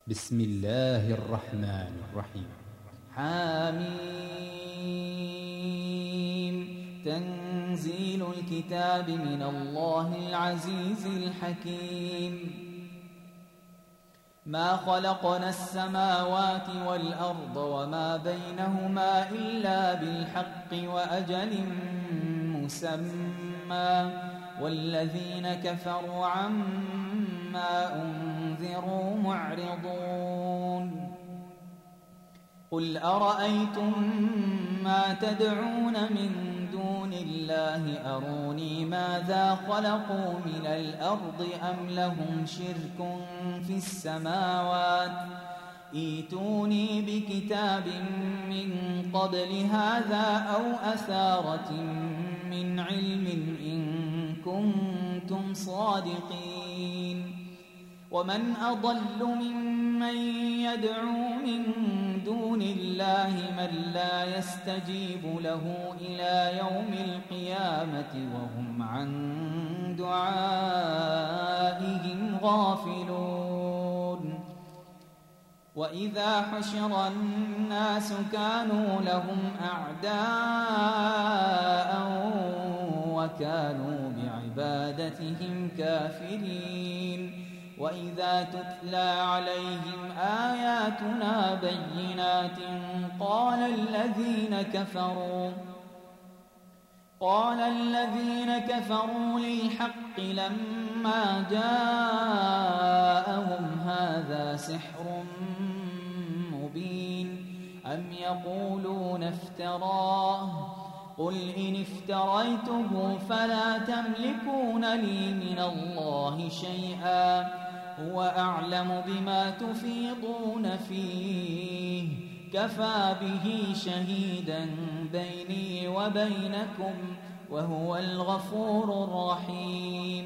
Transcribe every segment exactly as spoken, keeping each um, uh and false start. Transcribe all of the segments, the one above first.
بسم الله الرحمن الرحيم. حميم. تنزيل الكتاب من الله العزيز الحكيم. ما خلقنا السماوات والأرض وما بينهما إلا بالحق وأجل مسمى والذين كفروا عما أنذروا معرضون. قل أرأيتم ما تدعون من دون الله أروني ماذا خلقوا من الأرض أم لهم شرك في السماوات ائتوني بكتاب من قبل هذا أو أثارة من علم إن كنتم صادقين. ومن أضل ممن يدعو من دون الله من لا يستجيب له إلى يوم القيامة وهم عن دعائهم غافلون. وإذا حشر الناس كانوا لهم أعداء وكانوا بعبادتهم كافرين. وإذا تتلى عليهم آياتنا بينات قال الذين كفروا قال الذين كفروا للحق لما جاءهم هذا سحر مبين أم يقولون افتراه قل إن افتريته فلا تملكون لي من الله شيئا هو أعلم بما تفيضون فيه كفى به شهيدا بيني وبينكم وهو الغفور الرحيم.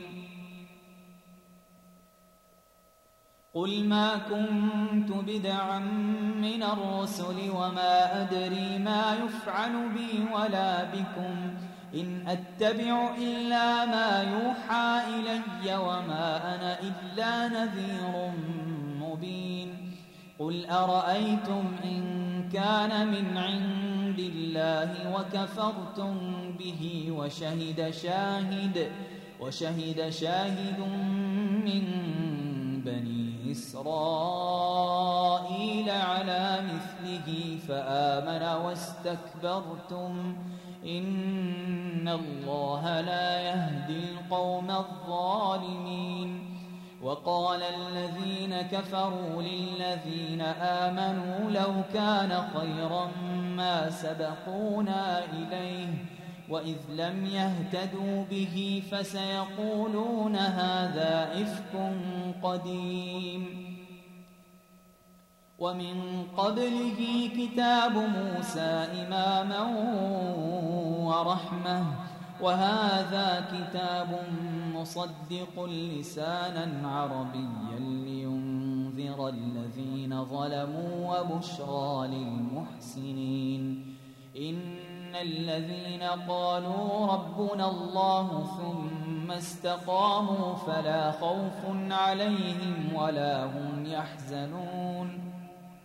قل ما كنت بدعا من الرسل وما أدري ما يفعل بي ولا بكم إن أتبع إلا ما يوحى إلي وما أنا إلا نذير مبين. قل أرأيتم إن كان من عند الله وكفرتم به وشهد شاهد وشهد شاهد من بني إسرائيل على مثله فآمن واستكبرتم إن الله لا يهدي القوم الظالمين. وقال الذين كفروا للذين آمنوا لو كان خيرا ما سبقونا إليه وإذ لم يهتدوا به فسيقولون هذا إفك قديم. ومن قبله كتاب موسى إماما ورحمة وهذا كتاب مصدق لسانا عربيا لينذر الذين ظلموا وبشرى للمحسنين. إن الذين قالوا ربنا الله ثم استقاموا فلا خوف عليهم ولا هم يحزنون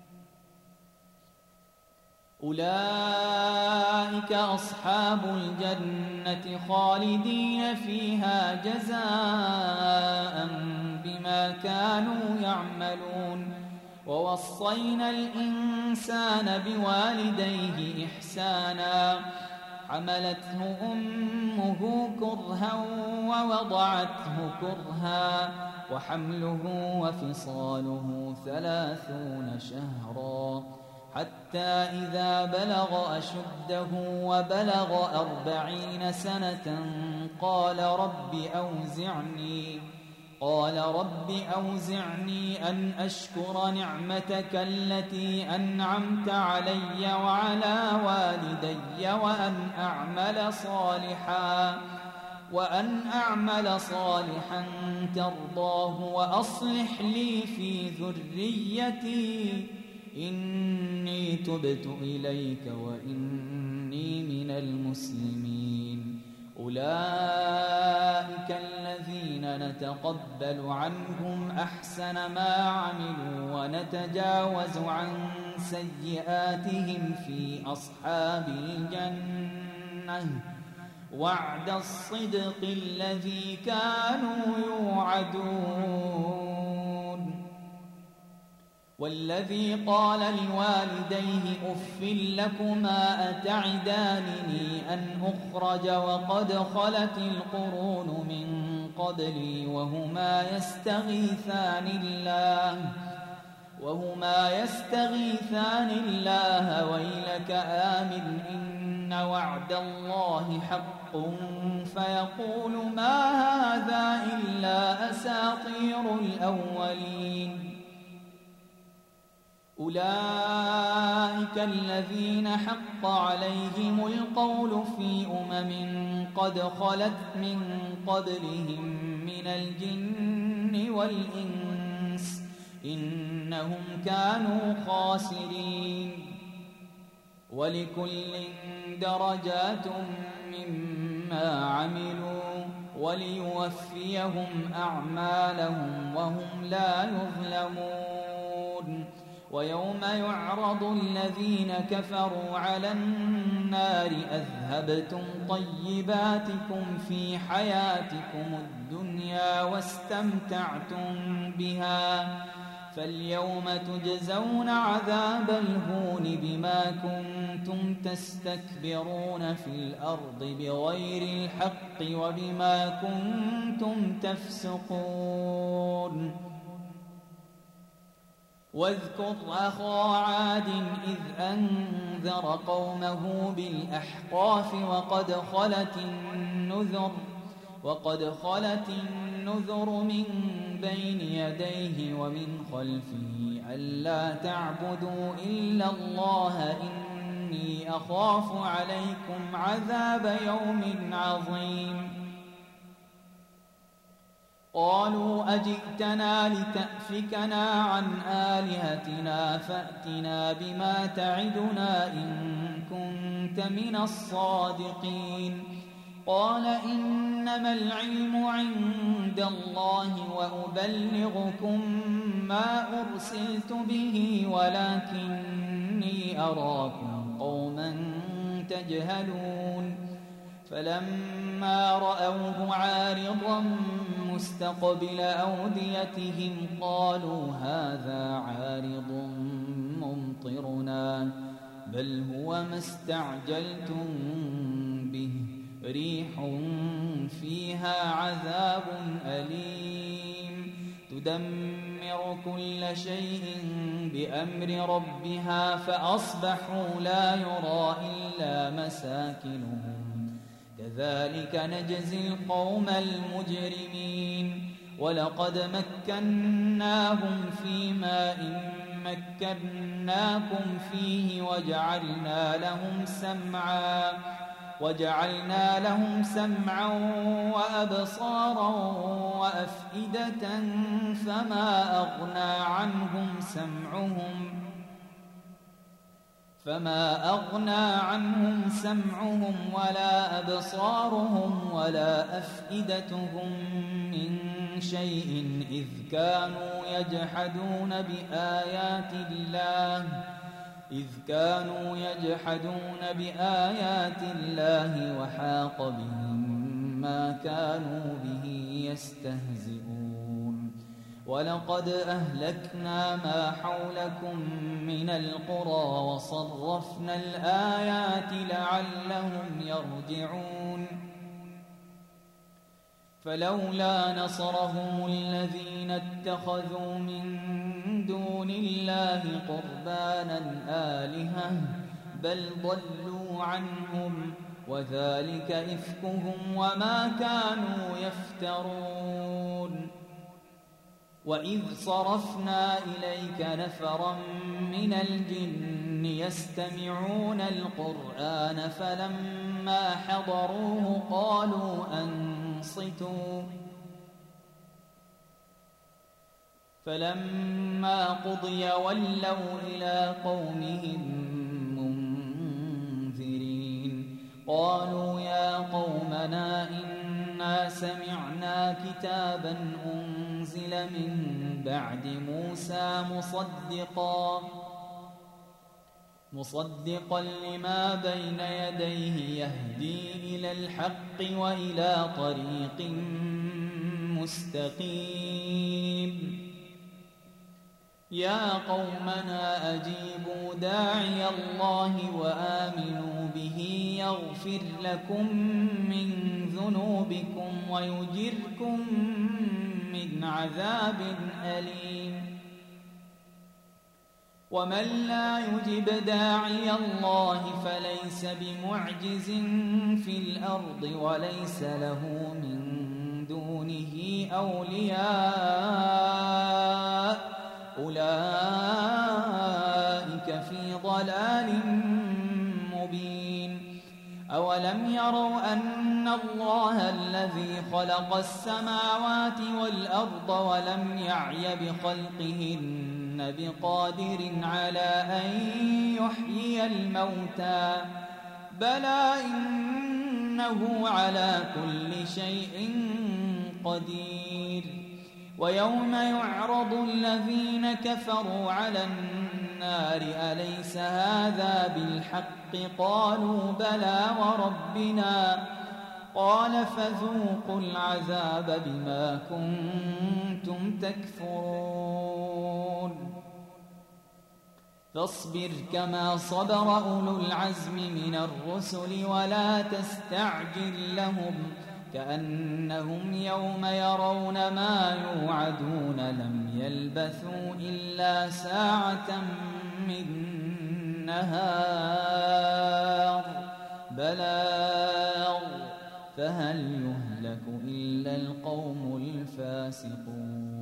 أولئك أصحاب الجنة خالدين فيها جزاء بما كانوا يعملون. ووصينا الإنسان بوالديه إحسانا حملته أمه كرها ووضعته كرها وحمله وفصاله ثلاثون شهرا حتى إذا بلغ أشده وبلغ أربعين سنة قال رب أوزعني قال رب أوزعني أن أشكر نعمتك التي أنعمت علي وعلى والدي وأن أعمل صالحا وأن أعمل صالحا ترضاه وأصلح لي في ذريتي إني تبت إليك وإني من المسلمين. أولئك الذين نتقبل عنهم أحسن ما عملوا ونتجاوز عن سيئاتهم في أصحاب الجنة وعد الصدق الذي كانوا يوعدون. والذي قال لوالديه أف لكما أتعدانني أن أخرج وقد خلت القرون من قبلي وهما يستغيثان الله وهما يستغيثان الله ويلك آمن إن وعد الله حق فيقول ما هذا إلا أساطير الأولين. أولئك الذين حق عليهم القول في أمم قد خلت من قبلهم من الجن والإنس إنهم كانوا خاسرين. ولكل درجات مما عملوا وليوفيهم أعمالهم وهم لا يظلمون. ويوم يعرض الذين كفروا على النار أذهبتم طيباتكم في حياتكم الدنيا واستمتعتم بها فاليوم تجزون عذاب الهون بما كنتم تستكبرون في الأرض بغير الحق وبما كنتم تفسقون. واذكر أخا عاد إذ أنذر قومه بالأحقاف وقد خلت النذر وقد خلت النذر من بين يديه ومن خلفه ألا تعبدوا إلا الله إني أخاف عليكم عذاب يوم عظيم. قالوا أجئتنا لتأفكنا عن آلهتنا فأتنا بما تعدنا إن كنت من الصادقين. قال إنما العلم عند الله وأبلغكم ما أرسلت به ولكني أراكم قوما تجهلون. فلما رأوه عارضا مستقبل أوديتهم قالوا هذا عارض ممطرنا بل هو ما استعجلتم به ريح فيها عذاب أليم تدمر كل شيء بأمر ربها فأصبحوا لا يرى إلا مساكنهم كذلك نجزي القوم المجرمين. ولقد مكناهم في ماء مكناكم فيه وجعلنا لهم سمعا وجعلنا لهم سمعا وأبصارا وأفئدة فما أغنى عنهم سمعهم فما أغنى عنهم سمعهم ولا أبصارهم ولا أفئدتهم من شيء إذ كانوا يجحدون بآيات الله إذ كانوا يجحدون بآيات الله وحاق بهم ما كانوا به يستهزئون. ولقد أهلكنا ما حولكم من القرى وصرفنا الآيات لعلهم يرجعون. فلولا نصرهم الذين اتخذوا من دون الله قربانا آلهة بل ضلوا عنهم وذلك إفكهم وما كانوا يفترون. وإذ صرفنا إليك نفرا من الجن يستمعون القرآن فلما حضروه قالوا أنصتوا فلما قضي ولوا إلى قومهم منذرين. قالوا يا قومنا إنا إنا سمعنا كتابا أنزل من بعد موسى مصدقا مصدقا لما بين يديه يهدي إلى الحق وإلى طريق مستقيم يا قومنا أجيبوا داعي الله وآمنوا به يغفر لكم من ذنوبكم ويجركم من عذاب أليم ومن لا يجب داعي الله فليس بمعجز في الأرض وليس له من دونه أولياء أولئك في ضلال مبين أولم يروا أن الله الذي خلق السماوات والأرض ولم يعي بخلقهن بقادر على أن يحيي الموتى بلى إنه على كل شيء قدير ويوم يعرض الذين كفروا على النار أليس هذا بالحق قالوا بلى وربنا قال فذوقوا العذاب بما كنتم تكفرون فاصبر كما صبر أولو العزم من الرسل ولا تستعجل لهم كأنهم يوم يرون ما يوعدون لم يلبثوا إلا ساعة من نهار بلاغ فهل يهلك إلا القوم الفاسقون